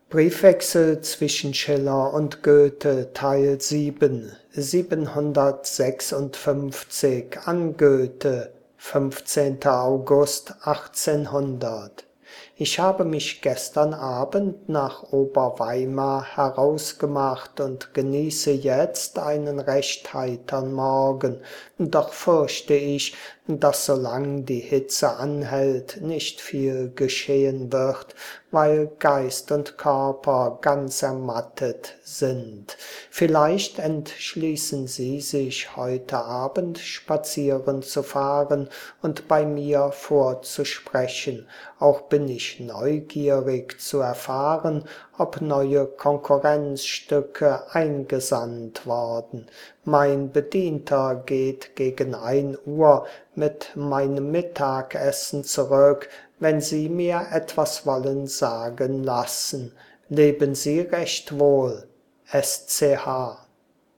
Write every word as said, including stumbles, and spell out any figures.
Briefwechsel zwischen Schiller und Goethe, Teil sieben, siebenhundertsechsundfünfzig an Goethe, fünfzehnter August achtzehnhundert. Ich habe mich gestern Abend nach Oberweimar herausgemacht und genieße jetzt einen recht heitern Morgen, doch fürchte ich, dass solang die Hitze anhält, nicht viel geschehen wird, weil Geist und Körper ganz ermattet sind. Vielleicht entschließen Sie sich heute Abend spazieren zu fahren und bei mir vorzusprechen. Auch bin ich neugierig zu erfahren, ob neue Konkurrenzstücke eingesandt worden. Mein Bedienter geht gegen ein Uhr mit meinem Mittagessen zurück, wenn Sie mir etwas wollen sagen lassen. Leben Sie recht wohl. S C H